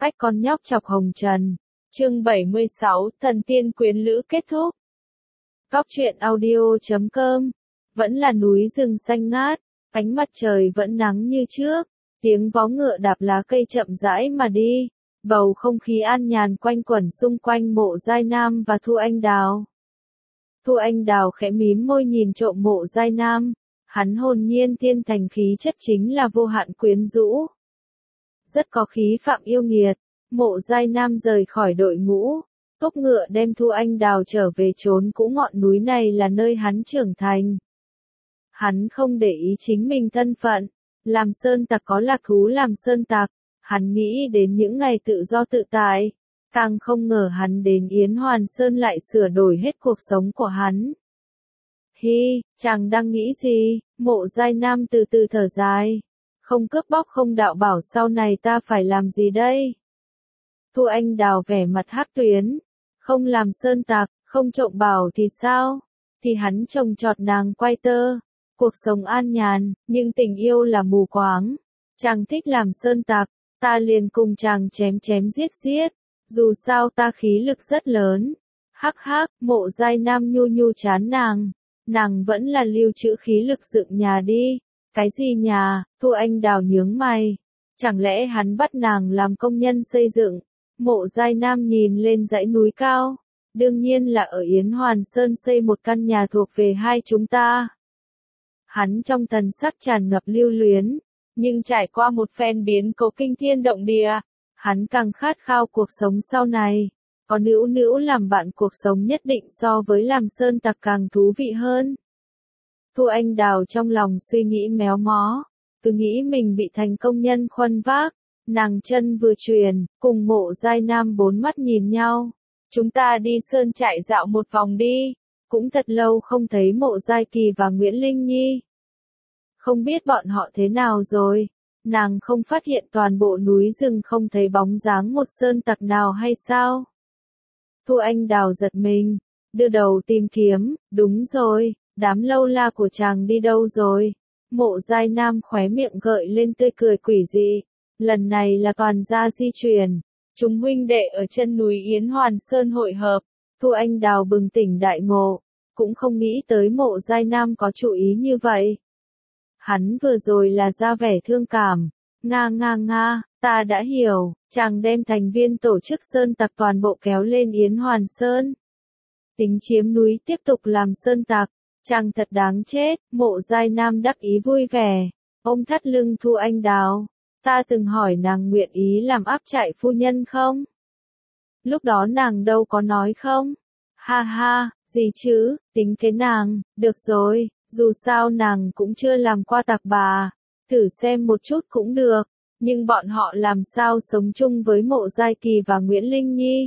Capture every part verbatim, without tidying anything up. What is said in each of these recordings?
Ách con nhóc chọc hồng trần. Chương bảy mươi sáu, thần tiên quyến lữ kết thúc. Góc truyện audio chấm com. Vẫn là núi rừng xanh ngát, ánh mặt trời vẫn nắng như trước, tiếng vó ngựa đạp lá cây chậm rãi mà đi, bầu không khí an nhàn quanh quẩn xung quanh Mộ Giai Nam và Thu Anh Đào. Thu Anh Đào khẽ mím môi nhìn trộm Mộ Giai Nam, hắn hồn nhiên thiên thành khí chất chính là vô hạn quyến rũ. Rất có khí phạm yêu nghiệt. Mộ Giai Nam rời khỏi đội ngũ, thúc ngựa đem Thu Anh Đào trở về trốn cũ ngọn núi này là nơi hắn trưởng thành. Hắn không để ý chính mình thân phận, làm sơn tặc có lạc thú làm sơn tặc, hắn nghĩ đến những ngày tự do tự tại, càng không ngờ hắn đến Yến Hoàn Sơn lại sửa đổi hết cuộc sống của hắn. Hi, chàng đang nghĩ gì? Mộ Giai Nam từ từ thở dài, không cướp bóc không đạo bảo sau này ta phải làm gì đây? Thu Anh Đào vẻ mặt hắc tuyến, không làm sơn tặc, không trộm bảo thì sao? Thì hắn trồng trọt nàng quay tơ, cuộc sống an nhàn, nhưng tình yêu là mù quáng. Chàng thích làm sơn tặc, ta liền cùng chàng chém chém giết giết, dù sao ta khí lực rất lớn. Hắc hắc, Mộ Giai Nam nhu nhu chán nàng, nàng vẫn là lưu trữ khí lực dựng nhà đi. Cái gì nhà? Thu Anh Đào nhướng mày, chẳng lẽ hắn bắt nàng làm công nhân xây dựng? Mộ Giai Nam nhìn lên dãy núi cao, đương nhiên là ở Yến Hoàn Sơn xây một căn nhà thuộc về hai chúng ta. Hắn trong thần sắc tràn ngập lưu luyến, nhưng trải qua một phen biến cố kinh thiên động địa, hắn càng khát khao cuộc sống sau này. Có nữu nữu làm bạn cuộc sống nhất định so với làm sơn tặc càng thú vị hơn. Thu Anh Đào trong lòng suy nghĩ méo mó, cứ nghĩ mình bị thành công nhân khuân vác. Nàng chân vừa truyền, cùng Mộ Giai Nam bốn mắt nhìn nhau. Chúng ta đi sơn trại dạo một vòng đi. Cũng thật lâu không thấy Mộ Giai Kỳ và Nguyễn Linh Nhi. Không biết bọn họ thế nào rồi. Nàng không phát hiện toàn bộ núi rừng không thấy bóng dáng một sơn tặc nào hay sao? Thu Anh Đào giật mình, đưa đầu tìm kiếm. Đúng rồi, đám lâu la của chàng đi đâu rồi? Mộ Giai Nam khóe miệng gợi lên tươi cười quỷ dị. Lần này là toàn gia di chuyển, chúng huynh đệ ở chân núi Yến Hoàn Sơn hội hợp. Thu Anh Đào bừng tỉnh đại ngộ, cũng không nghĩ tới Mộ Giai Nam có chủ ý như vậy. Hắn vừa rồi là ra vẻ thương cảm, nga nga nga, ta đã hiểu, chàng đem thành viên tổ chức sơn tặc toàn bộ kéo lên Yến Hoàn Sơn. Tính chiếm núi tiếp tục làm sơn tặc, chàng thật đáng chết. Mộ Giai Nam đắc ý vui vẻ, ôm thắt lưng Thu Anh Đào. Ta từng hỏi nàng nguyện ý làm áp trại phu nhân không? Lúc đó nàng đâu có nói không? Ha ha, gì chứ, tính cái nàng, được rồi, dù sao nàng cũng chưa làm qua tặc bà, thử xem một chút cũng được, nhưng bọn họ làm sao sống chung với Mộ Giai Kỳ và Nguyễn Linh Nhi?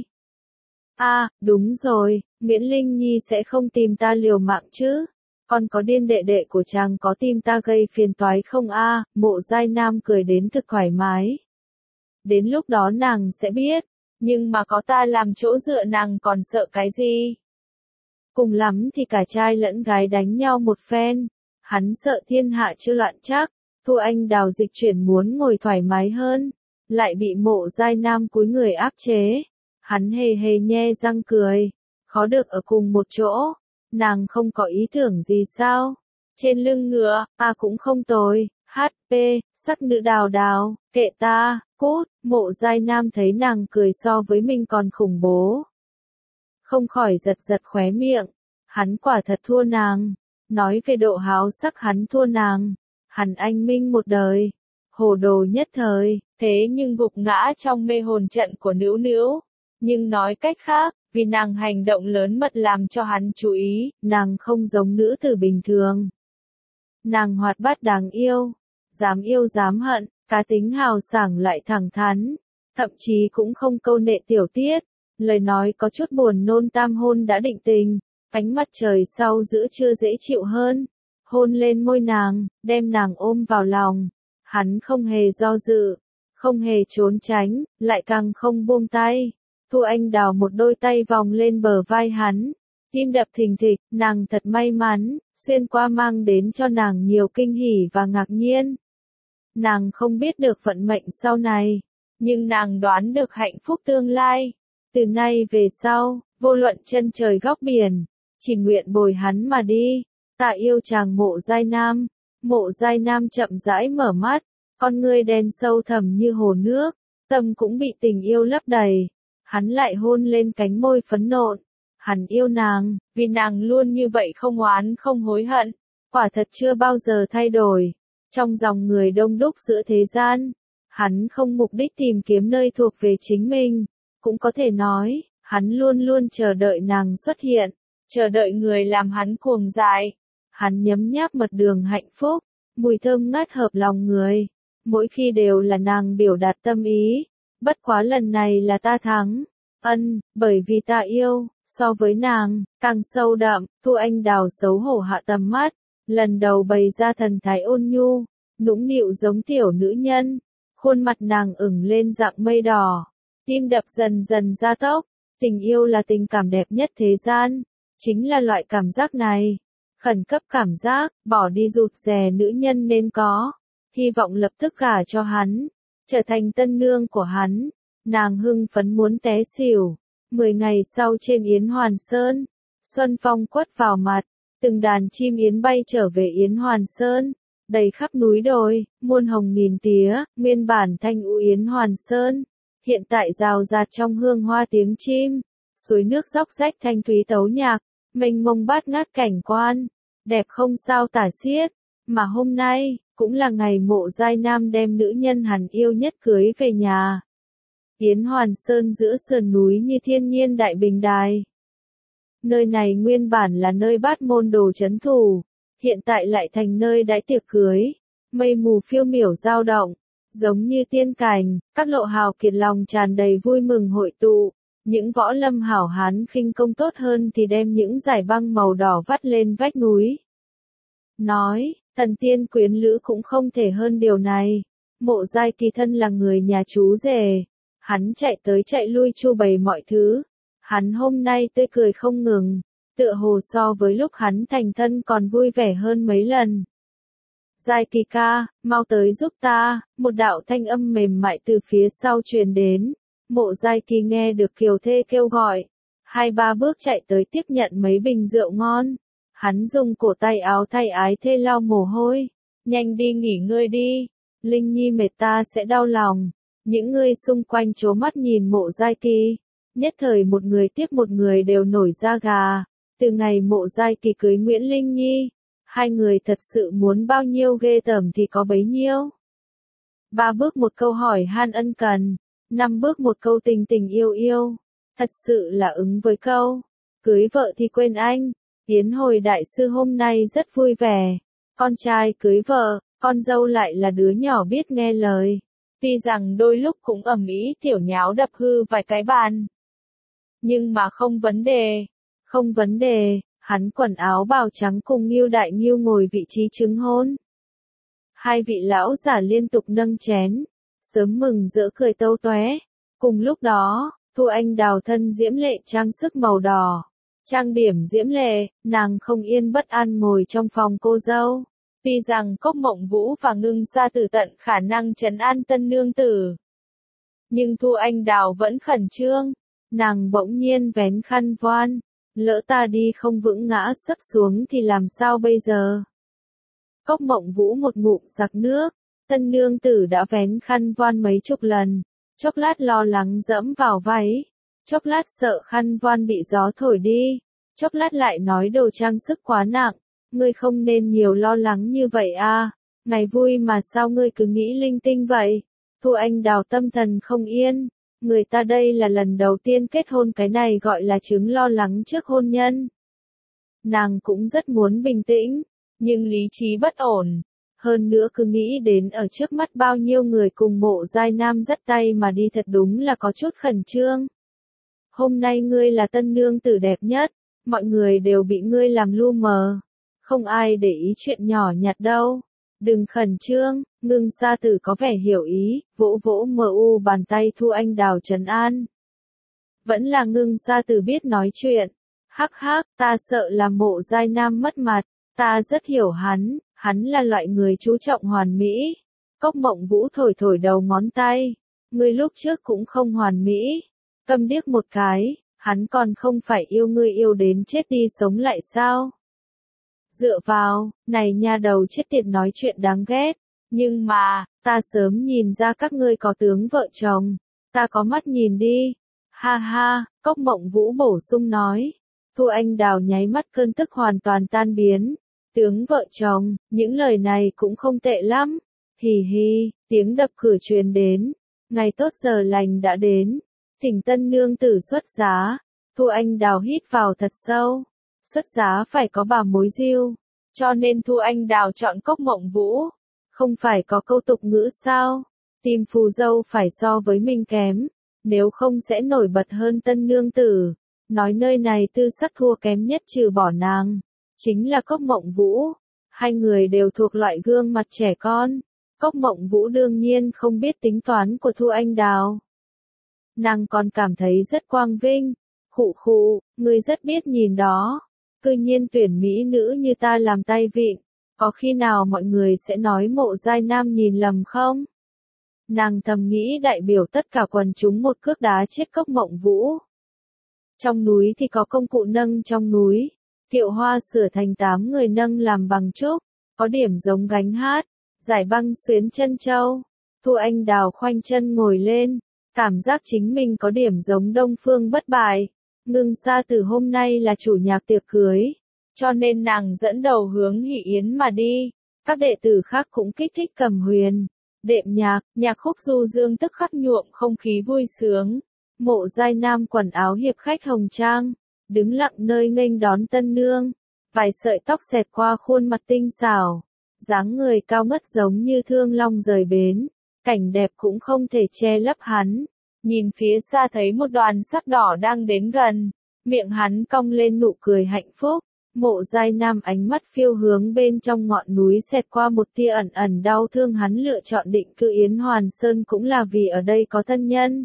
À, đúng rồi, Nguyễn Linh Nhi sẽ không tìm ta liều mạng chứ? Còn có điên đệ đệ của chàng có tìm ta gây phiền toái không a? À? Mộ Giai Nam cười đến thực thoải mái. Đến lúc đó nàng sẽ biết, nhưng mà có ta làm chỗ dựa nàng còn sợ cái gì? Cùng lắm thì cả trai lẫn gái đánh nhau một phen, hắn sợ thiên hạ chưa loạn chắc. Thu Anh Đào dịch chuyển muốn ngồi thoải mái hơn, lại bị Mộ Giai Nam cúi người áp chế. Hắn hề hề nhe răng cười, khó được ở cùng một chỗ. Nàng không có ý tưởng gì sao? Trên lưng ngựa, à cũng không tồi, hát pê, sắc nữ Đào Đào, kệ ta, cút. Mộ Giai Nam thấy nàng cười so với mình còn khủng bố. Không khỏi giật giật khóe miệng, hắn quả thật thua nàng, nói về độ háo sắc hắn thua nàng, hắn anh minh một đời, hồ đồ nhất thời, thế nhưng gục ngã trong mê hồn trận của nữu nữu. Nhưng nói cách khác, vì nàng hành động lớn mật làm cho hắn chú ý, nàng không giống nữ tử bình thường. Nàng hoạt bát đáng yêu, dám yêu dám hận, cá tính hào sảng lại thẳng thắn, thậm chí cũng không câu nệ tiểu tiết, lời nói có chút buồn nôn. Tam hôn đã định tình, ánh mặt trời sau giữa trưa dễ chịu hơn, hôn lên môi nàng, đem nàng ôm vào lòng, hắn không hề do dự, không hề trốn tránh, lại càng không buông tay. Thu Anh Đào một đôi tay vòng lên bờ vai hắn, tim đập thình thịch, nàng thật may mắn, xuyên qua mang đến cho nàng nhiều kinh hỉ và ngạc nhiên. Nàng không biết được vận mệnh sau này, nhưng nàng đoán được hạnh phúc tương lai. Từ nay về sau, vô luận chân trời góc biển, chỉ nguyện bồi hắn mà đi. Ta yêu chàng Mộ Giai Nam. Mộ Giai Nam chậm rãi mở mắt, con ngươi đen sâu thẳm như hồ nước, tâm cũng bị tình yêu lấp đầy. Hắn lại hôn lên cánh môi phấn nộn. Hắn yêu nàng, vì nàng luôn như vậy không oán không hối hận, quả thật chưa bao giờ thay đổi. Trong dòng người đông đúc giữa thế gian, hắn không mục đích tìm kiếm nơi thuộc về chính mình, cũng có thể nói, hắn luôn luôn chờ đợi nàng xuất hiện, chờ đợi người làm hắn cuồng dại. Hắn nhấm nháp mật đường hạnh phúc, mùi thơm ngát hợp lòng người, mỗi khi đều là nàng biểu đạt tâm ý, bất quá lần này là ta thắng. Ân, bởi vì ta yêu, so với nàng, càng sâu đậm. Thu Anh Đào xấu hổ hạ tầm mắt, lần đầu bày ra thần thái ôn nhu, nũng nịu giống tiểu nữ nhân, khuôn mặt nàng ửng lên dạng mây đỏ, tim đập dần dần gia tốc. Tình yêu là tình cảm đẹp nhất thế gian, chính là loại cảm giác này, khẩn cấp cảm giác, bỏ đi rụt rè nữ nhân nên có, hy vọng lập tức gả cho hắn, trở thành tân nương của hắn. Nàng hưng phấn muốn té xỉu. Mười ngày sau trên Yến Hoàn Sơn, xuân phong quất vào mặt, từng đàn chim yến bay trở về Yến Hoàn Sơn, đầy khắp núi đồi, muôn hồng nghìn tía. Nguyên bản thanh u Yến Hoàn Sơn, hiện tại rào rạt trong hương hoa tiếng chim, suối nước róc rách thanh thúy tấu nhạc, mênh mông bát ngát cảnh quan, đẹp không sao tả xiết. Mà hôm nay, cũng là ngày Mộ Giai Nam đem nữ nhân hắn yêu nhất cưới về nhà. Yến Hoàn Sơn giữa sườn núi như thiên nhiên đại bình đài. Nơi này nguyên bản là nơi bát môn đồ trấn thủ, hiện tại lại thành nơi đãi tiệc cưới. Mây mù phiêu miểu dao động, giống như tiên cảnh, các lộ hào kiệt lòng tràn đầy vui mừng hội tụ. Những võ lâm hảo hán khinh công tốt hơn thì đem những dải băng màu đỏ vắt lên vách núi. Nói, thần tiên quyến lữ cũng không thể hơn điều này. Mộ Giai Kỳ thân là người nhà chú rể. Hắn chạy tới chạy lui chu bày mọi thứ. Hắn hôm nay tươi cười không ngừng, tựa hồ so với lúc hắn thành thân còn vui vẻ hơn mấy lần. Giai Kỳ ca, mau tới giúp ta. Một đạo thanh âm mềm mại từ phía sau truyền đến. Mộ Giai Kỳ nghe được kiều thê kêu gọi, hai ba bước chạy tới tiếp nhận mấy bình rượu ngon. Hắn dùng cổ tay áo thay ái thê lau mồ hôi. Nhanh đi nghỉ ngơi đi, Linh Nhi mệt ta sẽ đau lòng. Những người xung quanh trố mắt nhìn Mộ Giai Kỳ, nhất thời một người tiếp một người đều nổi da gà. Từ ngày Mộ Giai Kỳ cưới Nguyễn Linh Nhi, hai người thật sự muốn bao nhiêu ghê tởm thì có bấy nhiêu. Ba bước một câu hỏi han ân cần, năm bước một câu tình tình yêu yêu, thật sự là ứng với câu cưới vợ thì quên anh. Yến Hồi đại sư hôm nay rất vui vẻ, con trai cưới vợ, con dâu lại là đứa nhỏ biết nghe lời. Tuy rằng đôi lúc cũng ầm ĩ tiểu nháo đập hư vài cái bàn, nhưng mà không vấn đề, không vấn đề. Hắn quần áo bào trắng cùng Ngưu Đại Ngưu ngồi vị trí chứng hôn. Hai vị lão giả liên tục nâng chén, sớm mừng rỡ cười tâu tóe. Cùng lúc đó, Thu Anh Đào thân diễm lệ trang sức màu đỏ, trang điểm diễm lệ, nàng không yên bất an ngồi trong phòng cô dâu. Tuy rằng Cốc Mộng Vũ và Ngưng Sa Tử tận khả năng trấn an tân nương tử, nhưng Thu Anh Đào vẫn khẩn trương. Nàng bỗng nhiên vén khăn voan, lỡ ta đi không vững ngã sấp xuống thì làm sao bây giờ? Cốc Mộng Vũ một ngụm sặc nước, tân nương tử đã vén khăn voan mấy chục lần, chốc lát lo lắng dẫm vào váy, chốc lát sợ khăn voan bị gió thổi đi, chốc lát lại nói đồ trang sức quá nặng. Ngươi không nên nhiều lo lắng như vậy a, ngày vui mà sao ngươi cứ nghĩ linh tinh vậy? Thu Anh Đào tâm thần không yên, người ta đây là lần đầu tiên kết hôn, cái này gọi là chứng lo lắng trước hôn nhân. Nàng cũng rất muốn bình tĩnh, nhưng lý trí bất ổn, hơn nữa cứ nghĩ đến ở trước mắt bao nhiêu người cùng Mộ Giai Nam dắt tay mà đi thật đúng là có chút khẩn trương. Hôm nay ngươi là tân nương tử đẹp nhất, mọi người đều bị ngươi làm lu mờ. Không ai để ý chuyện nhỏ nhặt đâu. Đừng khẩn trương. Ngưng Sa Tử có vẻ hiểu ý, vỗ vỗ mờ u bàn tay Thu Anh Đào trấn an. Vẫn là Ngưng Sa Tử biết nói chuyện. Hắc hắc, ta sợ là Mộ Giai Nam mất mặt, ta rất hiểu hắn, hắn là loại người chú trọng hoàn mỹ. Cốc Mộng Vũ thổi thổi đầu ngón tay, ngươi lúc trước cũng không hoàn mỹ. Câm điếc một cái, hắn còn không phải yêu ngươi yêu đến chết đi sống lại sao? Dựa vào, này nha đầu chết tiệt nói chuyện đáng ghét. Nhưng mà, ta sớm nhìn ra các ngươi có tướng vợ chồng. Ta có mắt nhìn đi. Ha ha, Cốc Mộng Vũ bổ sung nói. Thu Anh Đào nháy mắt cơn tức hoàn toàn tan biến. Tướng vợ chồng, những lời này cũng không tệ lắm. Hì hì, tiếng đập cửa truyền đến. Ngày tốt giờ lành đã đến. Thỉnh tân nương tử xuất giá. Thu Anh Đào hít vào thật sâu. Xuất giá phải có bà mối diêu. Cho nên Thu Anh Đào chọn Cốc Mộng Vũ. Không phải có câu tục ngữ sao? Tìm phù dâu phải so với mình kém. Nếu không sẽ nổi bật hơn tân nương tử. Nói nơi này tư sắc thua kém nhất trừ bỏ nàng. Chính là Cốc Mộng Vũ. Hai người đều thuộc loại gương mặt trẻ con. Cốc Mộng Vũ đương nhiên không biết tính toán của Thu Anh Đào. Nàng còn cảm thấy rất quang vinh. Khụ khụ, ngươi rất biết nhìn đó. Cư nhiên tuyển mỹ nữ như ta làm tay vịn. Có khi nào mọi người sẽ nói Mộ Giai Nam nhìn lầm không? Nàng thầm nghĩ đại biểu tất cả quần chúng một cước đá chết Cốc Mộng Vũ. Trong núi thì có công cụ nâng trong núi. Kiệu hoa sửa thành tám người nâng làm bằng trúc. Có điểm giống gánh hát. Giải băng xuyến chân châu. Thu Anh Đào khoanh chân ngồi lên. Cảm giác chính mình có điểm giống Đông Phương Bất Bại. Ngưng Sa từ hôm nay là chủ nhạc tiệc cưới. Cho nên nàng dẫn đầu hướng Hỷ Yến mà đi. Các đệ tử khác cũng kích thích cầm huyền. Đệm nhạc, nhạc khúc du dương tức khắc nhuộm không khí vui sướng. Mộ Giai Nam quần áo hiệp khách hồng trang. Đứng lặng nơi nghênh đón tân nương. Vài sợi tóc xẹt qua khuôn mặt tinh xảo. Dáng người cao ngất giống như thương long rời bến. Cảnh đẹp cũng không thể che lấp hắn. Nhìn phía xa thấy một đoàn sắc đỏ đang đến gần. Miệng hắn cong lên nụ cười hạnh phúc. Mộ Giai Nam ánh mắt phiêu hướng bên trong ngọn núi xẹt qua một tia ẩn ẩn đau thương, hắn lựa chọn định cư Yến Hoàn Sơn cũng là vì ở đây có thân nhân.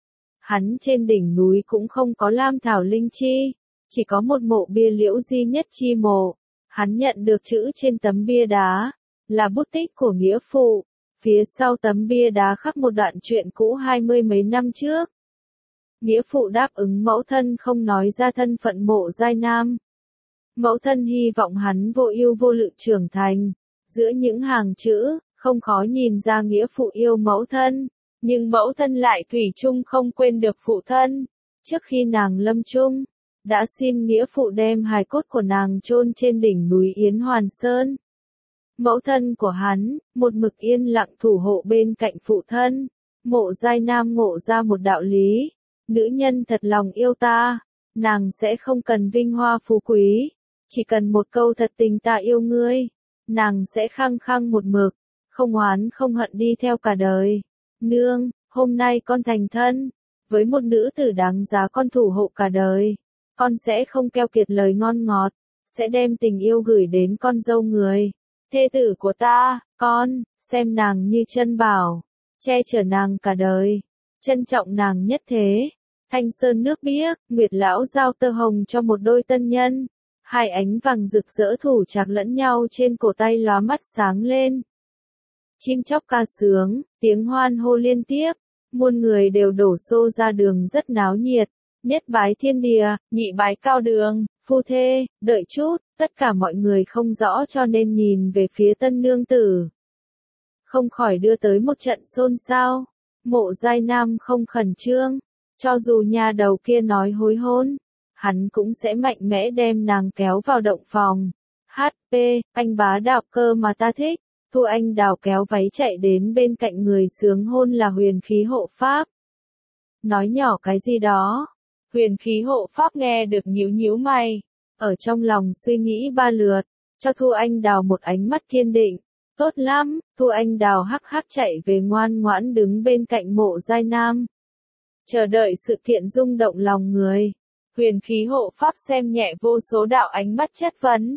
Hắn trên đỉnh núi cũng không có lam thảo linh chi, chỉ có một mộ bia liễu di nhất chi mộ. Hắn nhận được chữ trên tấm bia đá, là bút tích của nghĩa phụ. Phía sau tấm bia đá khắc một đoạn truyện cũ hai mươi mấy năm trước. Nghĩa phụ đáp ứng mẫu thân không nói ra thân phận Mộ Giai Nam. Mẫu thân hy vọng hắn vô ưu vô lự trưởng thành. Giữa những hàng chữ, không khó nhìn ra nghĩa phụ yêu mẫu thân. Nhưng mẫu thân lại thủy chung không quên được phụ thân. Trước khi nàng lâm chung, đã xin nghĩa phụ đem hài cốt của nàng chôn trên đỉnh núi Yến Hoàn Sơn. Mẫu thân của hắn, một mực yên lặng thủ hộ bên cạnh phụ thân. Mộ Giai Nam ngộ ra một đạo lý. Nữ nhân thật lòng yêu ta, nàng sẽ không cần vinh hoa phú quý. Chỉ cần một câu thật tình ta yêu ngươi, nàng sẽ khăng khăng một mực, không oán không hận đi theo cả đời. Nương, hôm nay con thành thân, với một nữ tử đáng giá con thủ hộ cả đời. Con sẽ không keo kiệt lời ngon ngọt, sẽ đem tình yêu gửi đến con dâu người. Thê tử của ta, con, xem nàng như chân bảo, che chở nàng cả đời, trân trọng nàng nhất thế. Thanh sơn nước biếc, Nguyệt lão giao tơ hồng cho một đôi tân nhân. Hai ánh vàng rực rỡ thủ chạc lẫn nhau trên cổ tay lóa mắt sáng lên. Chim chóc ca sướng, tiếng hoan hô liên tiếp, muôn người đều đổ xô ra đường rất náo nhiệt. Nhất bái thiên địa, nhị bái cao đường, phu thê, đợi chút, tất cả mọi người không rõ cho nên nhìn về phía tân nương tử. Không khỏi đưa tới một trận xôn xao. Mộ Giai Nam không khẩn trương, cho dù nhà đầu kia nói hối hôn, hắn cũng sẽ mạnh mẽ đem nàng kéo vào động phòng. hát pê, anh bá đạo cơ mà ta thích. Thu Anh Đào kéo váy chạy đến bên cạnh người sướng hôn là Huyền Khí Hộ Pháp. Nói nhỏ cái gì đó. Huyền Khí Hộ Pháp nghe được nhíu nhíu mày, ở trong lòng suy nghĩ ba lượt, cho Thu Anh Đào một ánh mắt kiên định. Tốt lắm, Thu Anh Đào hắc hắc chạy về ngoan ngoãn đứng bên cạnh Mộ Giai Nam. Chờ đợi sự kiện rung động lòng người. Huyền Khí Hộ Pháp xem nhẹ vô số đạo ánh mắt chất vấn.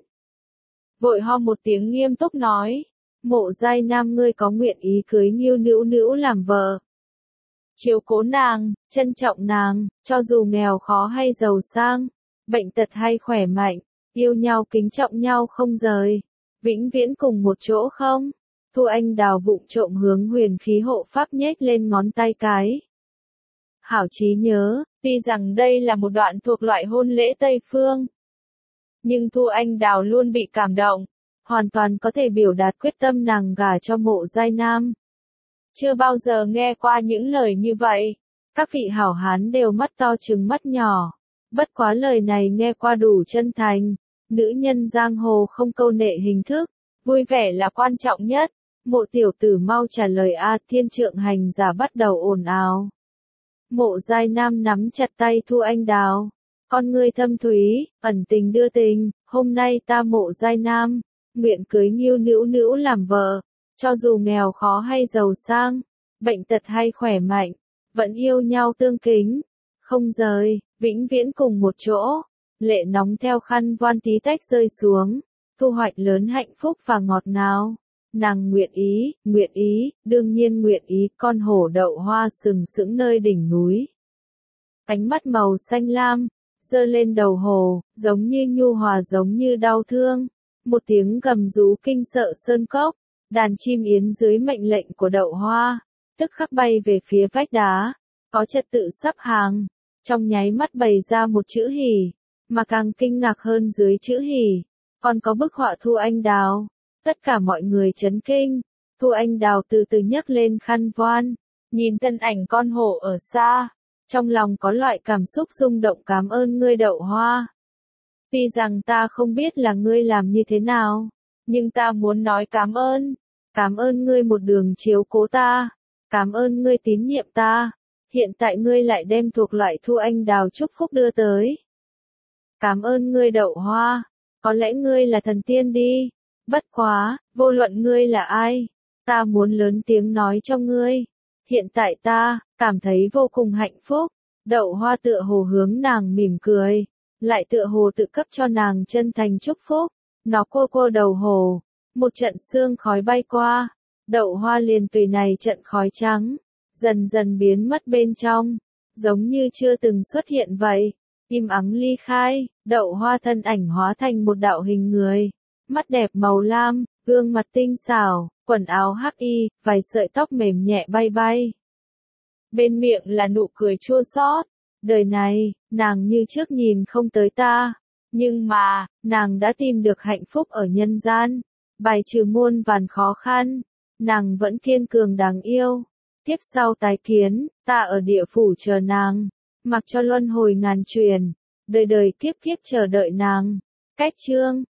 Vội ho một tiếng nghiêm túc nói. Mộ Giai Nam, ngươi có nguyện ý cưới Nghiêu Nữu Nữu làm vợ. Chiếu cố nàng, trân trọng nàng, cho dù nghèo khó hay giàu sang, bệnh tật hay khỏe mạnh, yêu nhau kính trọng nhau không rời, vĩnh viễn cùng một chỗ không? Thu Anh Đào vụng trộm hướng huyền khí hộ pháp nhếch lên ngón tay cái. Hảo trí nhớ, tuy rằng đây là một đoạn thuộc loại hôn lễ Tây Phương. Nhưng Thu Anh Đào luôn bị cảm động, hoàn toàn có thể biểu đạt quyết tâm nàng gả cho Mộ Giai Nam. Chưa bao giờ nghe qua những lời như vậy, các vị hảo hán đều mắt to trừng mắt nhỏ. Bất quá lời này nghe qua đủ chân thành, nữ nhân giang hồ không câu nệ hình thức, vui vẻ là quan trọng nhất. Mộ tiểu tử mau trả lời a. Thiên trượng hành giả bắt đầu ồn ào. Mộ Giai Nam nắm chặt tay Thu Anh Đào, con ngươi thâm thúy, ẩn tình đưa tình, hôm nay ta Mộ Giai Nam, nguyện cưới Ngưu Nữu Nữu làm vợ, cho dù nghèo khó hay giàu sang, bệnh tật hay khỏe mạnh, vẫn yêu nhau tương kính, không rời, vĩnh viễn cùng một chỗ. Lệ nóng theo khăn voan tí tách rơi xuống, thu hoạch lớn hạnh phúc và ngọt ngào. Nàng nguyện ý, nguyện ý, đương nhiên nguyện ý. Con hổ đậu hoa sừng sững nơi đỉnh núi. Ánh mắt màu xanh lam, giơ lên đầu hồ, giống như nhu hòa giống như đau thương. Một tiếng gầm rú kinh sợ sơn cốc, đàn chim yến dưới mệnh lệnh của đậu hoa, tức khắc bay về phía vách đá, có trật tự sắp hàng, trong nháy mắt bày ra một chữ hỉ, mà càng kinh ngạc hơn dưới chữ hỉ, còn có bức họa Thu Anh Đào. Tất cả mọi người chấn kinh, Thu Anh Đào từ từ nhấc lên khăn voan, nhìn thân ảnh con hổ ở xa, trong lòng có loại cảm xúc rung động. Cảm ơn ngươi đậu hoa. Tuy rằng ta không biết là ngươi làm như thế nào, nhưng ta muốn nói cảm ơn. Cảm ơn ngươi một đường chiếu cố ta, cảm ơn ngươi tín nhiệm ta, hiện tại ngươi lại đem thuộc loại Thu Anh Đào chúc phúc đưa tới. Cảm ơn ngươi đậu hoa, có lẽ ngươi là thần tiên đi. Bất quá, vô luận ngươi là ai, ta muốn lớn tiếng nói cho ngươi. Hiện tại ta, cảm thấy vô cùng hạnh phúc. Đậu hoa tựa hồ hướng nàng mỉm cười, lại tựa hồ tự cấp cho nàng chân thành chúc phúc. Nó cô cô đầu hồ, một trận sương khói bay qua, đậu hoa liền tùy này trận khói trắng, dần dần biến mất bên trong, giống như chưa từng xuất hiện vậy. Im ắng ly khai, đậu hoa thân ảnh hóa thành một đạo hình người. Mắt đẹp màu lam, gương mặt tinh xảo, quần áo hắc y, vài sợi tóc mềm nhẹ bay bay. Bên miệng là nụ cười chua xót. Đời này, nàng như trước nhìn không tới ta. Nhưng mà, nàng đã tìm được hạnh phúc ở nhân gian. Bài trừ muôn vàn khó khăn. Nàng vẫn kiên cường đáng yêu. Tiếp sau tái kiến, ta ở địa phủ chờ nàng. Mặc cho luân hồi ngàn truyền. Đời đời kiếp kiếp chờ đợi nàng. Cách chương.